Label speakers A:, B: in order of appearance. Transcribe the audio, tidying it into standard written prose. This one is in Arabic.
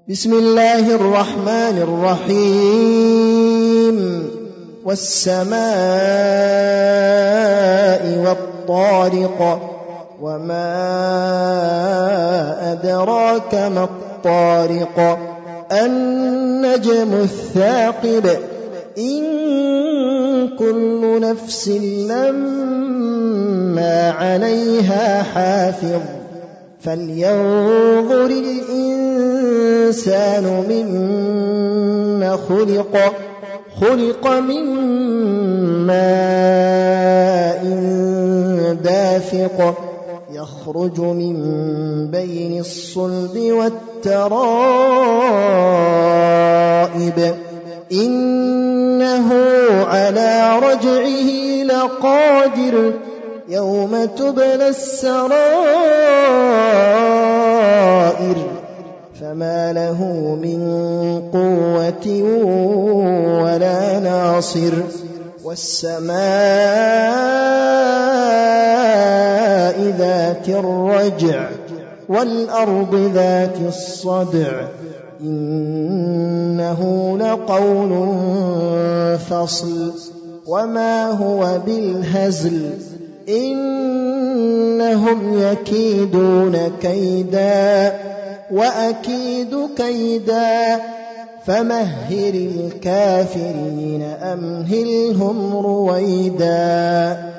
A: بسم الله الرحمن الرحيم والسماء والطارق وما أدراك ما الطارق النجم الثاقب إن كل نفس لما عليها حافظ فلينظر الإنسان مما خلق من ماء دافق يخرج من بين الصلب والترائب إنه على رجعه لقادر يوم تبلى السرائر فما له من قوة ولا ناصر والسماء ذات الرجع والأرض ذات الصدع إنه لقول فصل وما هو بالهزل إنهم يكيدون كيدا وأكيد كيدا فمهل الكافرين أمهلهم رويدا